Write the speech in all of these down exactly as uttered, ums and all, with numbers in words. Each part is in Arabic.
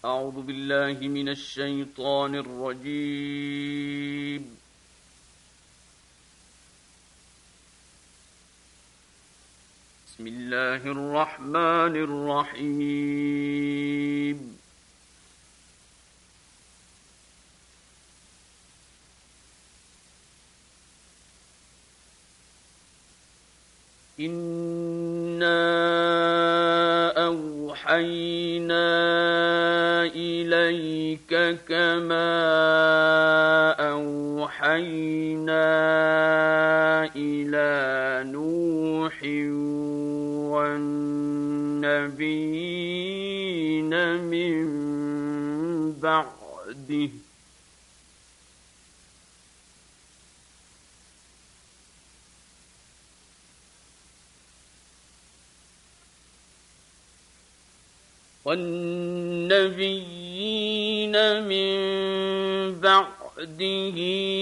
أعوذ بالله من الشيطان الرجيم. بسم الله الرحمن الرحيم. إنا أوحينا إليك كما أوحينا إلى نوح والنبيين من بعده والنبيين من بعده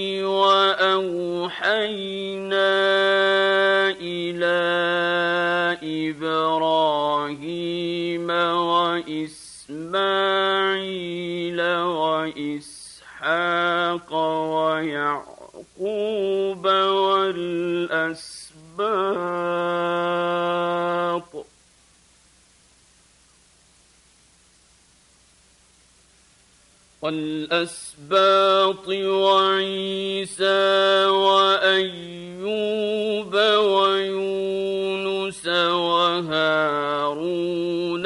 وأوحينا إلى إبراهيم وإسماعيل وإسحاق ويعقوب والأسباط والأسباط وعيسى وأيوب ويونس وهارون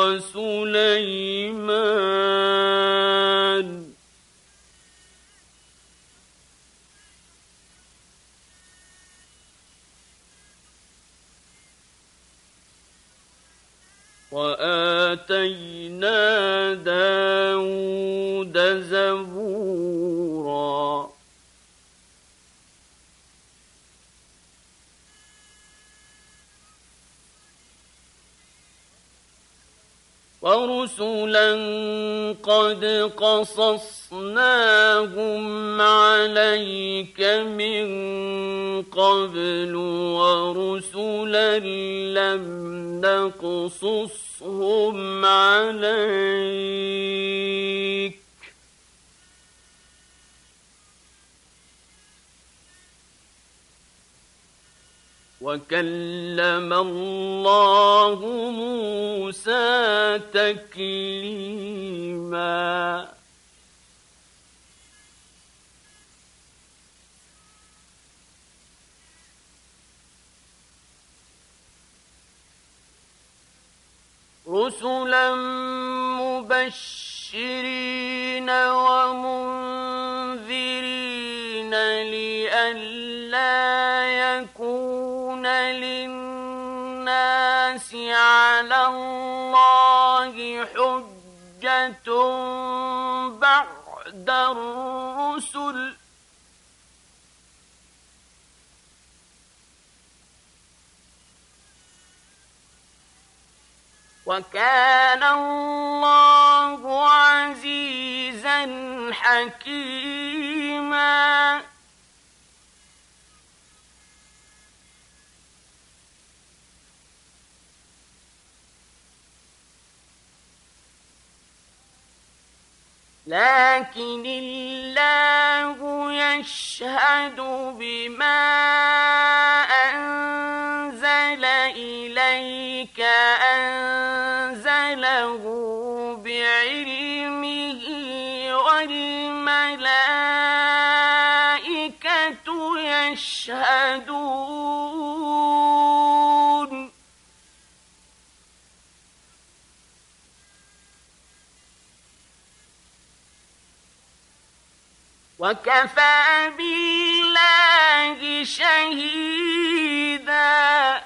وسليمان وآتينا داود زبورا ورسلا قد قصصناهم عليك من قبل ورسلا لم نقصصهم عليك وكلم الله موسى تكليما رسلا مبشرين ومنذرين لئلا يكون للناس على الله حجة بعد الرسل وكان الله عزيزا حكيما لكن الله يشهد بما أنزل إليك أنزله بعلمه والملائكة يشهدون وكفى بالله شهيدا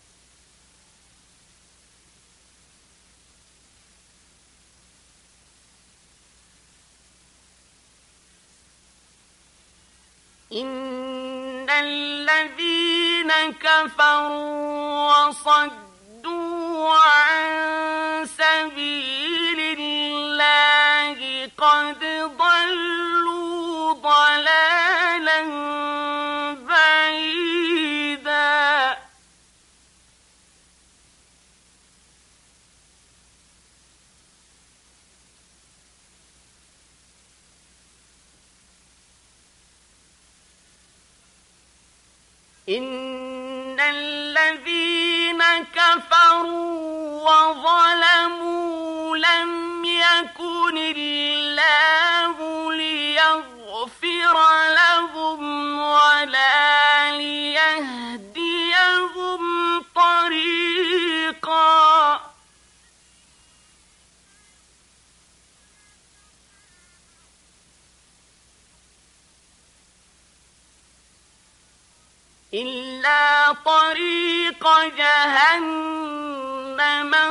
إن الذين كفروا وصدوا عن سبيل الله قد ضلوا ضلالا بعيدا إن الذين كفروا وظلموا لم يكن الله ليغفر لهم ولا ليهديهم طريقا إلا طريق جهنم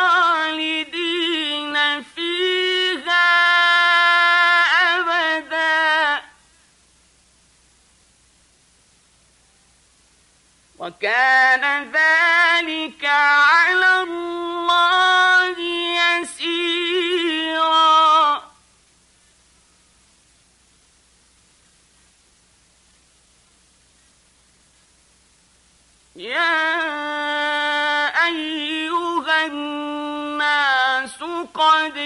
خالدين فيها أبدا وكان ذلك على الله يسيرا يا أيها الناس قد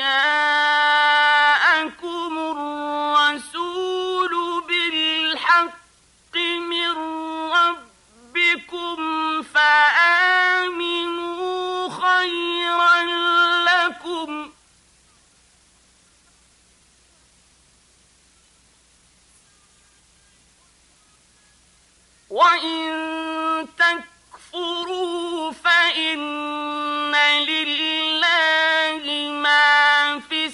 جاءكم الرسول بالحق من ربكم فآمنوا خيرا لكم وإن تكفروا فإن لله ما في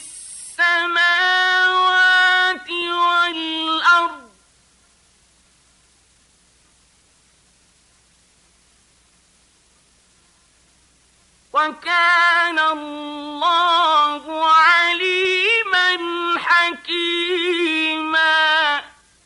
السماوات والأرض وكان الله عليما حكيما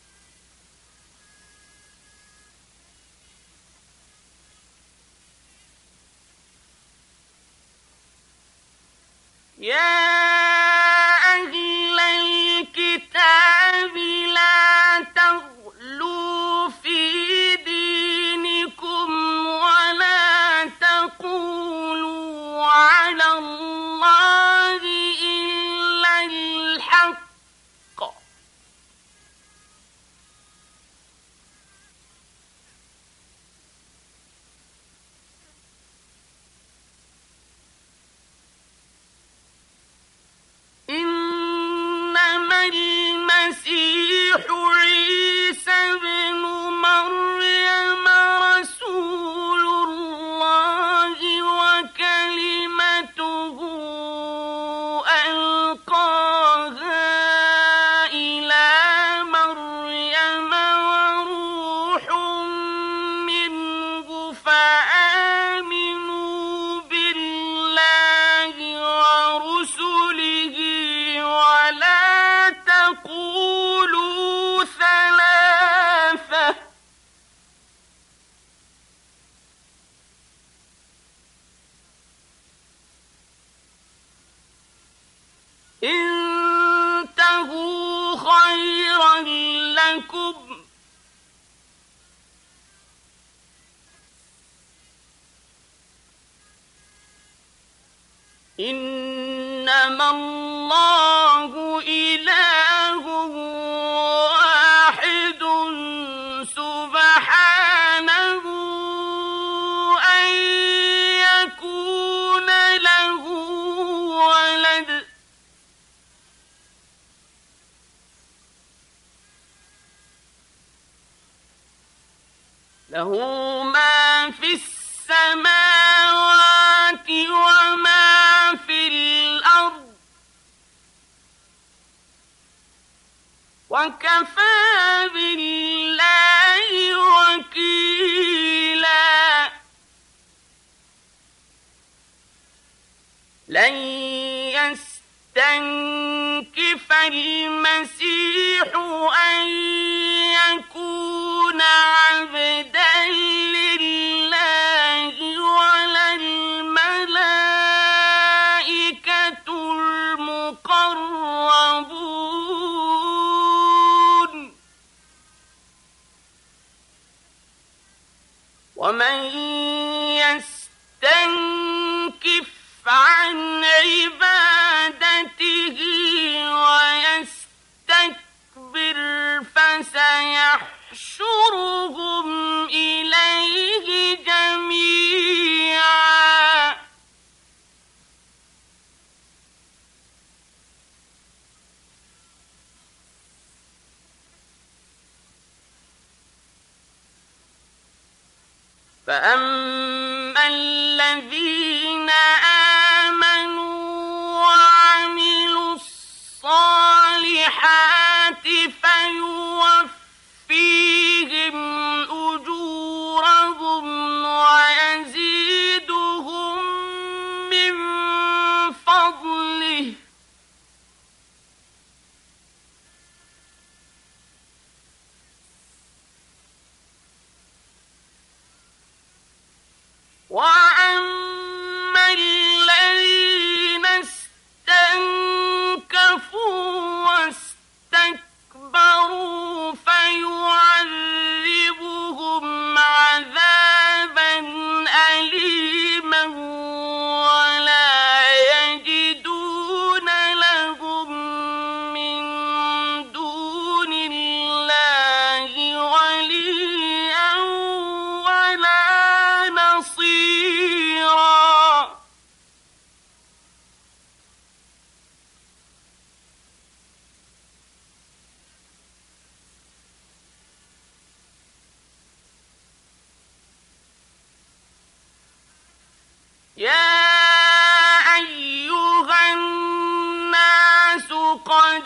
يا أهل الكتاب لا تغلوا في دينكم ولا تقولوا على الله إلا الحق إنما المسيح عيسى بن مريم رسول الله وكلمته ألقاها إلى مريم وروح منه فآمنوا بالله ورسله ولا تقولوا ثلاثة انتهوا خيرا لكم إنما الله إله واحد سبحانه أن يكون له ولد له ما في السماوات وما في الأرض وكفى بالله وكيلا لن يستنكف المسيح أن يكون عبدا لله ولا الملائكة المقربون ومن يستنكف عن عبادته ويستكبر فسيحاسبه فأما الذين آمنوا وعملوا الصالحات فيوفيهم أجورهم ويزيدهم من فضله وأما الذين استنكفوا واستكبروا فيعذبهم عذابا أليما ولا يجدون لهم من دون الله وليا ولا نصيرا. يا أيها الناس قد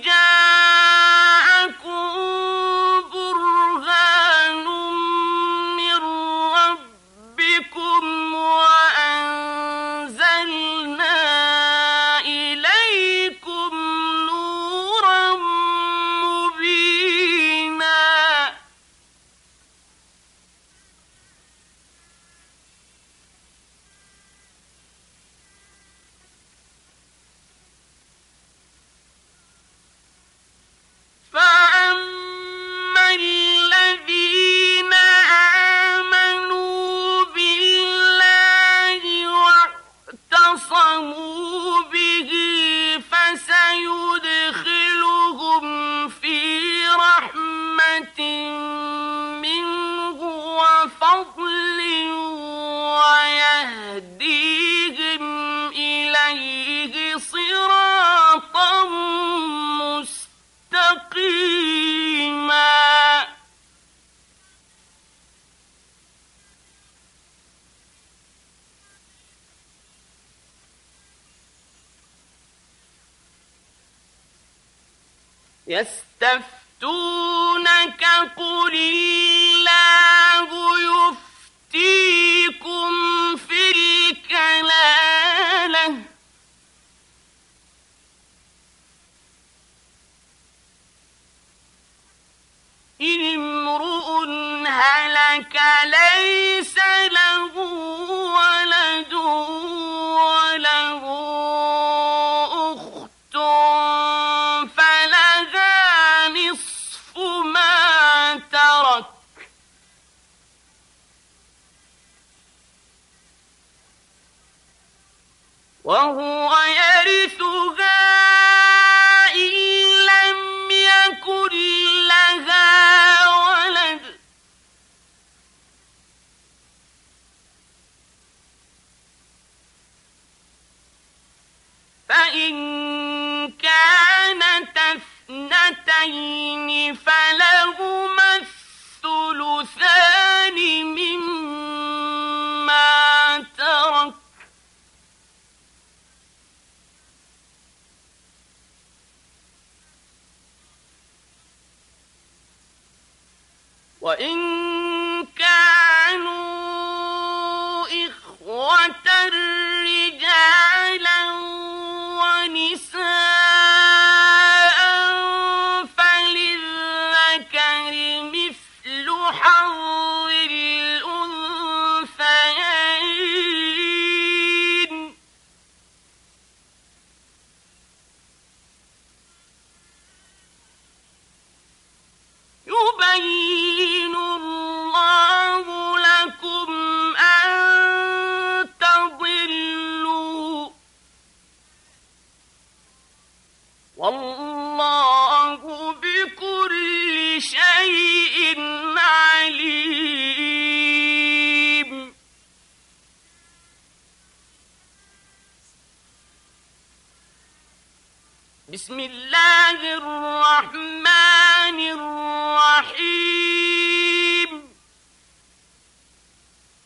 جاءكم برهان من ربكم وأنزلنا إليكم نورا مبينا. فأما الذين آمنوا بالله واعتصموا به فسيدخلهم في رحمة منه وفضل ويهديهم إليه صراطا مستقيما. يستفتونك قل الله يفتيكم في الكلالة إن امرؤ هلك ليس له ولد وله أخت فلها نصف ما ترك وهو يرثها إن لم يكن لها ولد فإن كانت اثنتين فلهما الثلثان مما ترك وإن كانوا إخوة رجالا ونساء فللذكر مثل حظ الأنثيين يبين الله لكم أن تضلوا والله بكل شيء عليم. بسم الله الرحمن الرحيم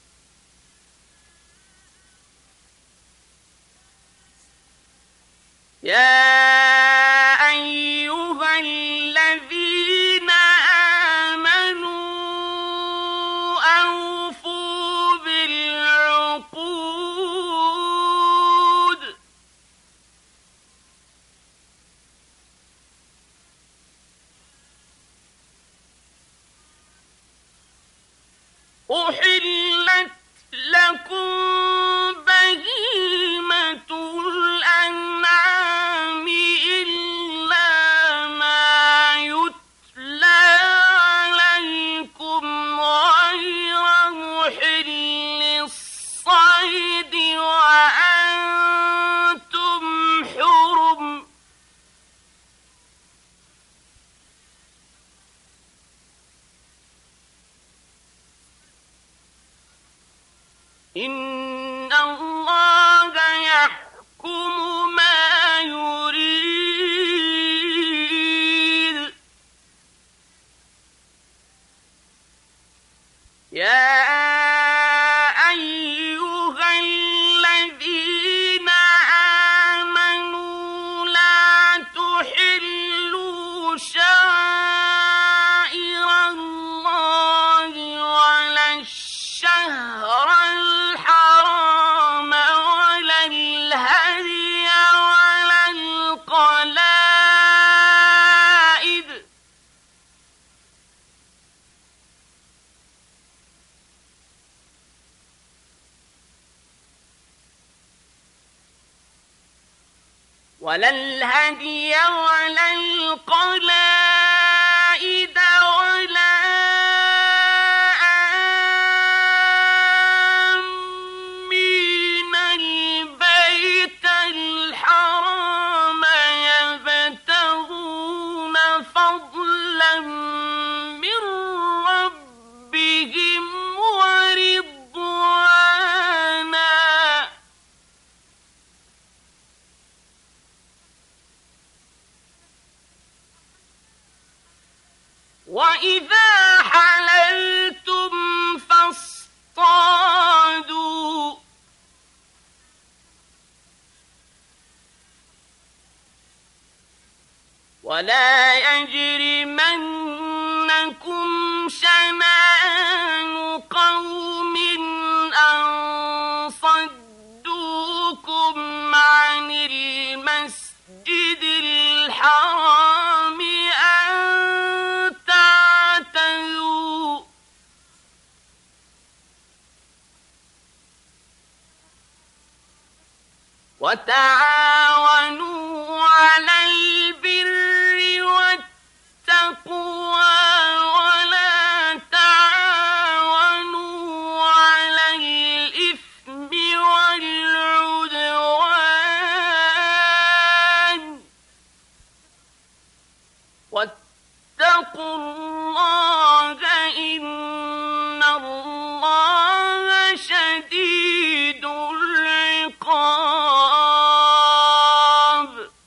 يا أيها الذين آمنوا أوفوا بالعقود أحلت لكم بهيمة الأنعام إلا ما يتلى عليكم غير محل الصيد وأنتم حرم إن الله يحكم ما يريد يا أيها الذين آمنوا لا تحلوا شعائر الله ولا الشهر الحرام ولا الهدي ولا القلائد ولا الهدي ولا القلائد ولا آمين البيت الحرام يبتغون فضلا من ربهم ورضوانا وإذا حللتم فاصطادوا ولا يجرمنكم شنآن قوم أن صدوكم عن المسجد الحرام أن تعتدوا وتعاونوا على البر والتقوى ولا تعاونوا على الإثم والعدوان واتقوا الله إن الله شديد العقاب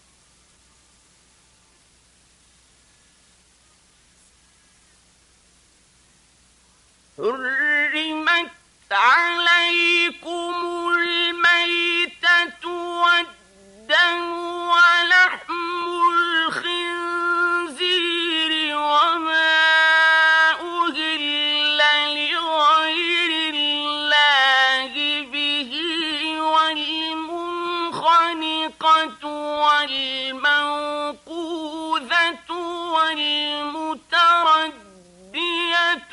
حرمت عليكم الميتة والدم ولحم الخنزير وما أهل لغير الله به والمنخنقة والموقوذة والمتردية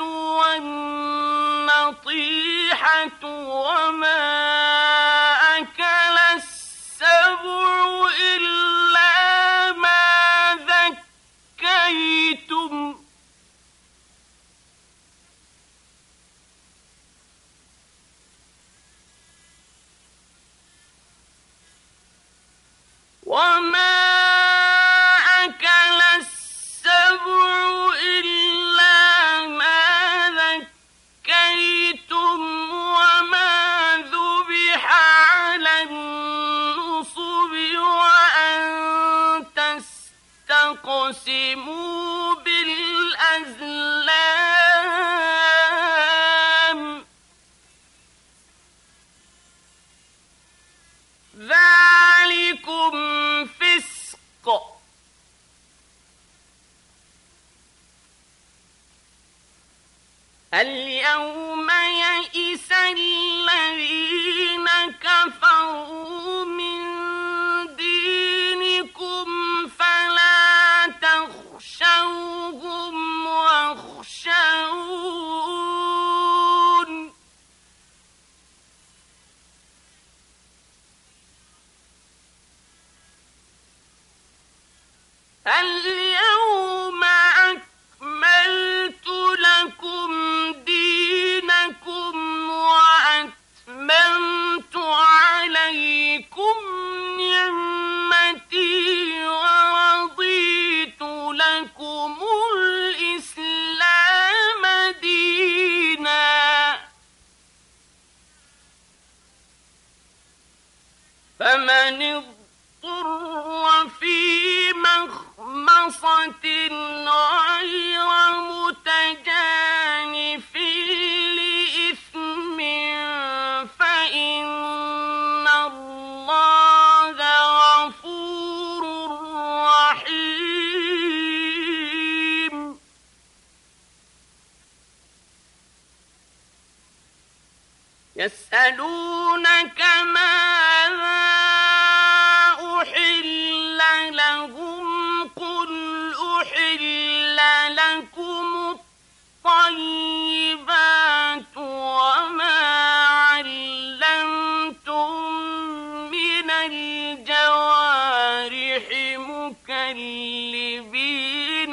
والنطيحة وما أكل السبع إلا ما ذكيتم وما أكل السبع إلا ما ذكيتم وما ذبح على النصب وأن تستقسموا بالأزلام ذلكم فسق اليوم يئس الذين كفروا من دينكم فلا تخشوهم واخشون اليوم أكملت لكم دينكم وأتممت عليكم نعمتي ورضيت لكم الإسلام دينا فمن اضطر في مخمصة غير متجانف لإثم فإن الله غفور رحيم يسألونك ماذا أحل لهم قل أحل لكم الطيبات وما علمتم من الجوارح مكلبين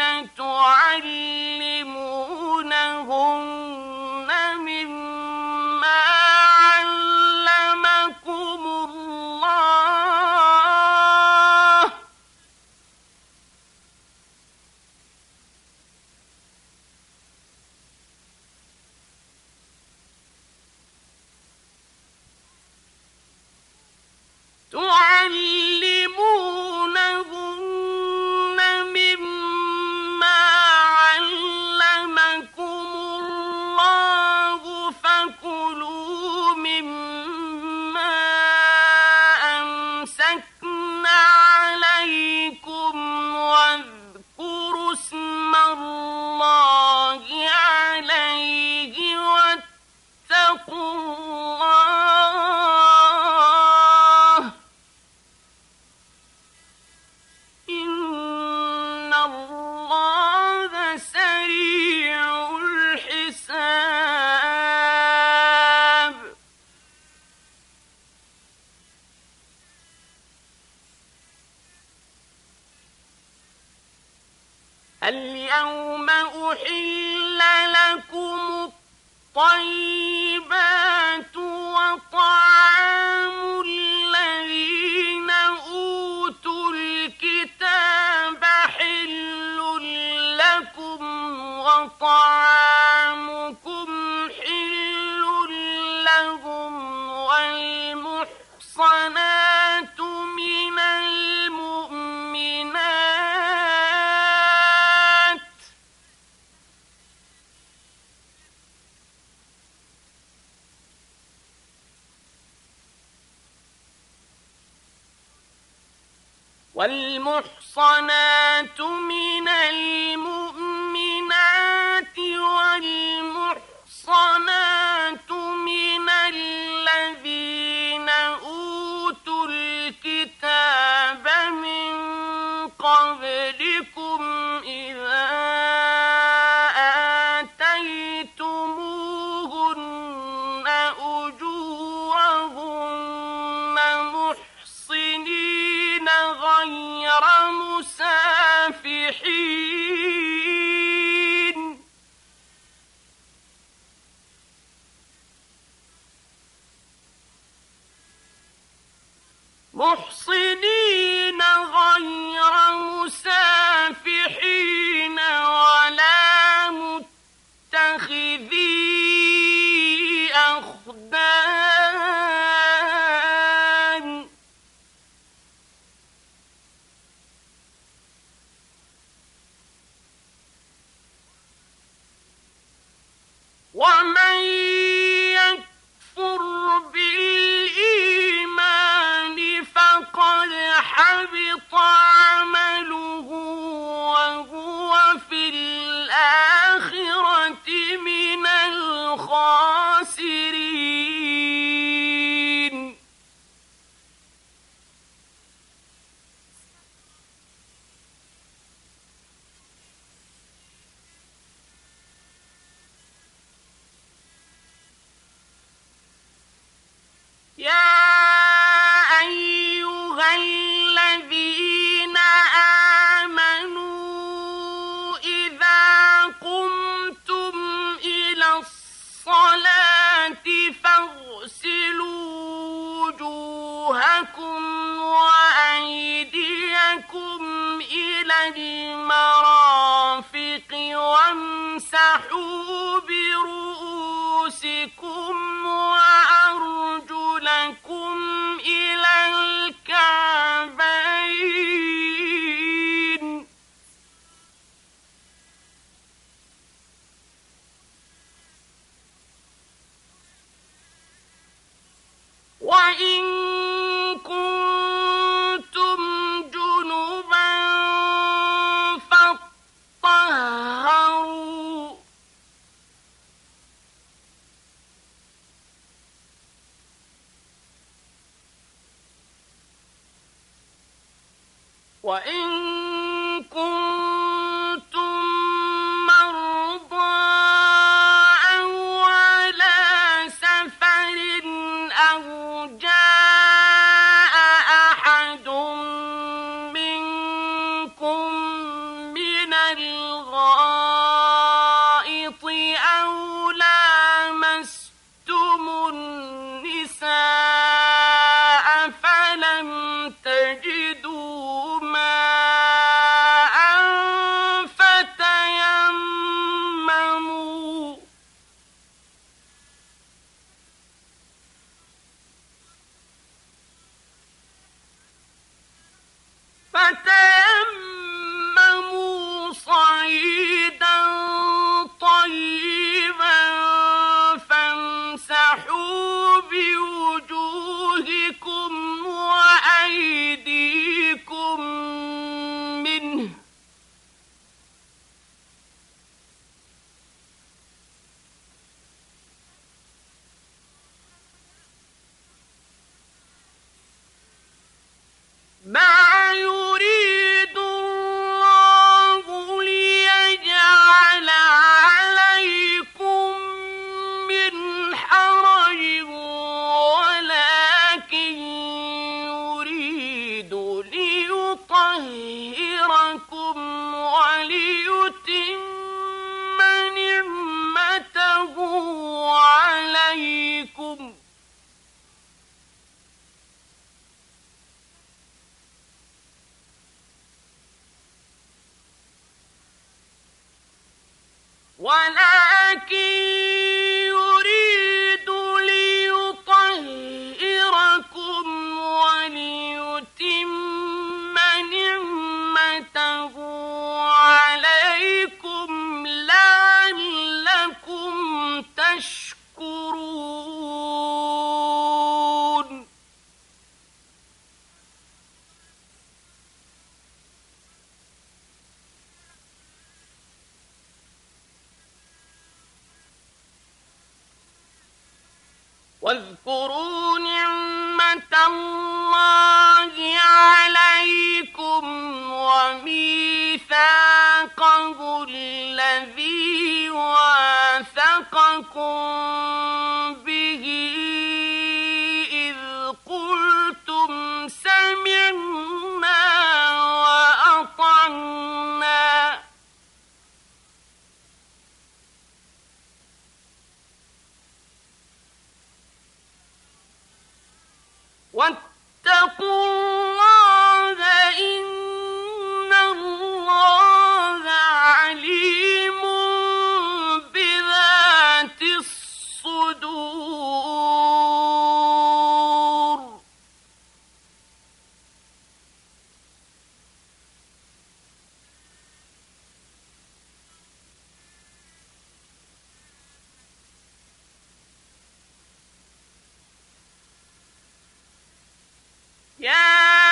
تعلمونهن مما علمكم الله تعلمونهن مما علمكم الله فكلوا مما أمسكن عليكم واذكروا اسم الله عليه واتقوا الله إن الله سريع الحساب اليوم أحل لكم الطيبات وطعام الذين أوتوا الكتاب حل لكم وطعامكم حل لهم والمحصنات من المؤمنات والمحصنات من المؤمنات والمحصنات من الذين أوتوا الكتاب من قبلكم إذا آتيتموهن أجورهن محصنين غير مسافحين محصنين غير مسافحين ولا متخذي أخدان ومن يكفر بالإيمان فقد حبط عمله وهو في الآخرة من وُجُوهَكُمْ وَأَيْدِيَكُمْ إِلَى الْمَرَافِقِ وَامْسَحُوا بِرُءُوسِكُمْ وَأَرْجُلَكُمْ إِلَى الْكَعْبَيْنِ ۚ وَإِن كُنتُمْ جُنُبًا فَاطَّهَّرُوا ۚ وَإِن كُنتُم مَّرْضَىٰ أَوْ عَلَىٰ سَفَرٍ أَوْ جَاءَ أَحَدٌ مِّنكُم مِّنَ الْغَائِطِ أَوْ لَامَسْتُمُ النِّسَاءَ فَلَمْ تَجِدُوا مَاءً فَتَيَمَّمُوا فَتَيَمَّمُوا صَعِيدًا طَيِّبًا فَامْسَحُوا بِوُجُوهِكُمْ وَأَيْدِيكُم مِّنْهُ ۚ مَا يُرِيدُ اللَّهُ لِيَجْعَلَ عَلَيْكُم مِّنْ حَرَجٍ وَلَٰكِن يُرِيدُ لِيُطَهِّرَكُمْ وَلِيُتِمَّ نِعْمَتَهُ عَلَيْكُمْ ولكن يريد ليطهركم وليتم نعمته عليكم لعلكم تشكرون. واذكروا نعمة الله عليكم وميثاقه الذي واثقكم به إذ قلتم سمعنا وأطعنا واتقوا الله إن الله عليم بذات الصدور. يا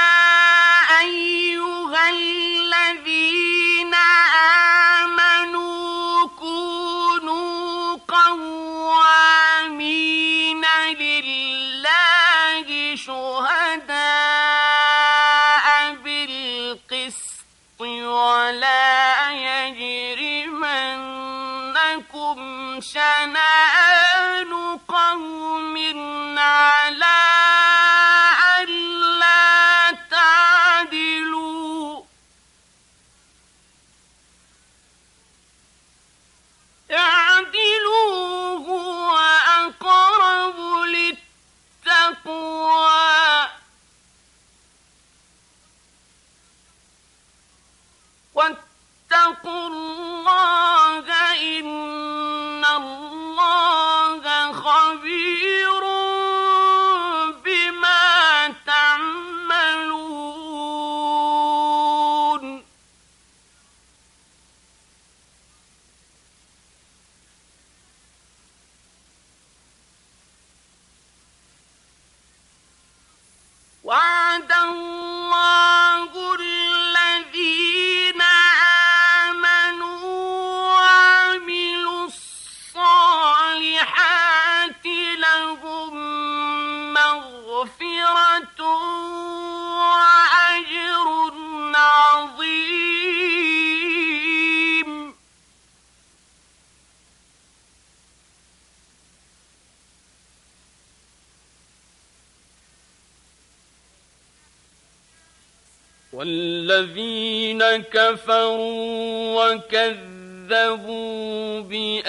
والذين كفروا وكذبوا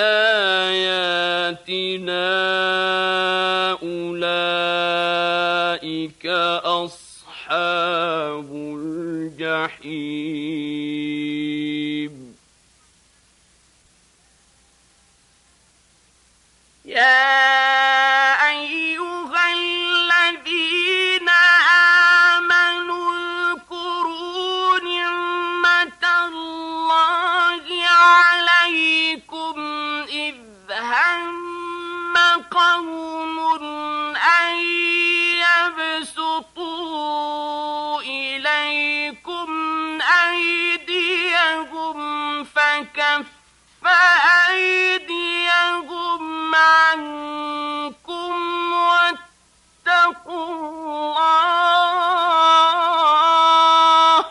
بآياتنا أولئك أصحاب الجحيم. يا قوم أن يبسطوا إليكم أيديهم فكف أيديهم عنكم واتقوا الله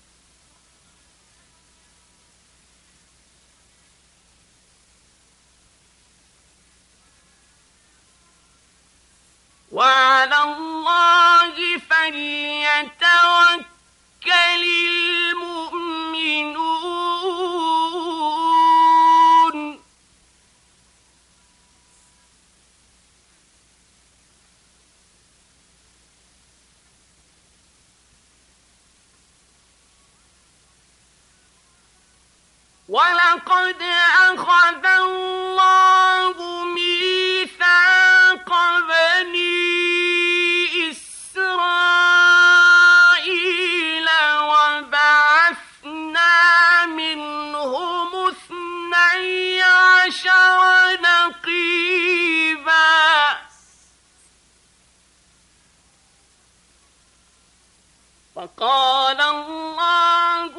وعلى الله فليتوكل المؤمنون. ولقد أخذ الله ميثاق بني إسرائيل وبعثنا منهم اثني عشر نقيبا فقال الله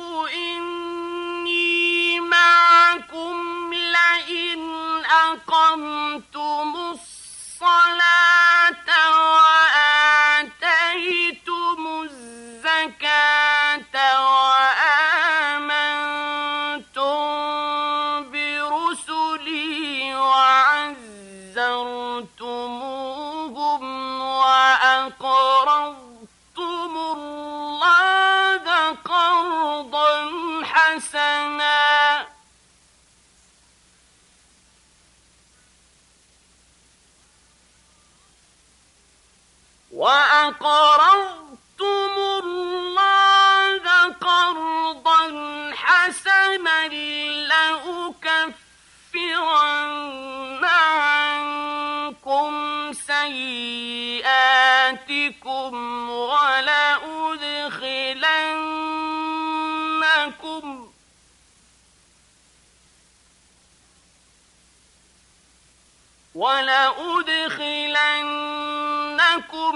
إني معكم لئن أقمتم الصلاة وآتيتم الزكاة وآمنتم برسلي وعزرتموهم وأقرضتم الله قرضا حسنا وأقرضتم الله قرضا حسنا لأكفرن عنكم سيئاتكم ولأدخلنكم ولأدخلنكم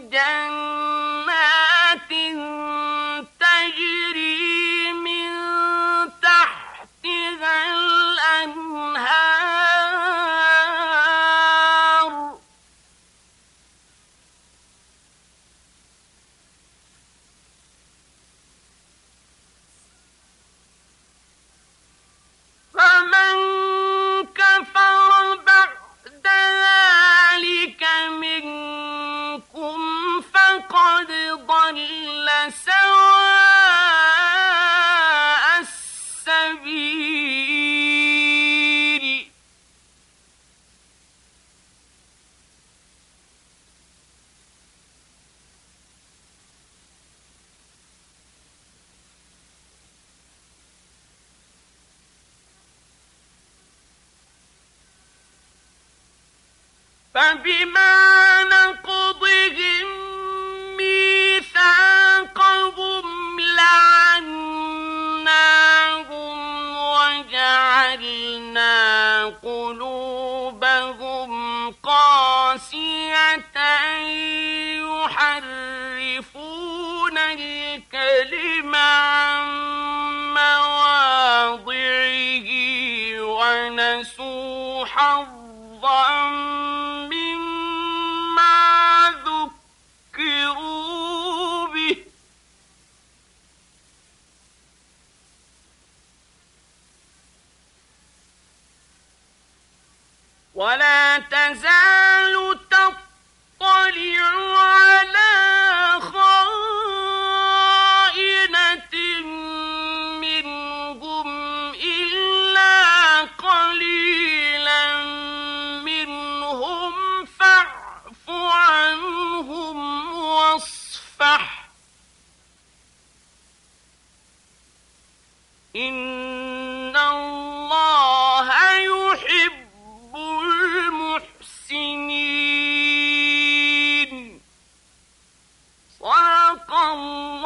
جنات تجري من تحتها الأنهار فمن كفر بعد ذلك منكم فقد ضل سواء السبيل. فبما نقضهم ميثاقهم لعناهم وجعلنا قلوبهم قاسية يحرفون الكلم عن مواضعه ونسوا حظا مما ذكروا به ولا تزال تطلع على خائنة إن الله يحب المحسنين. صدق الله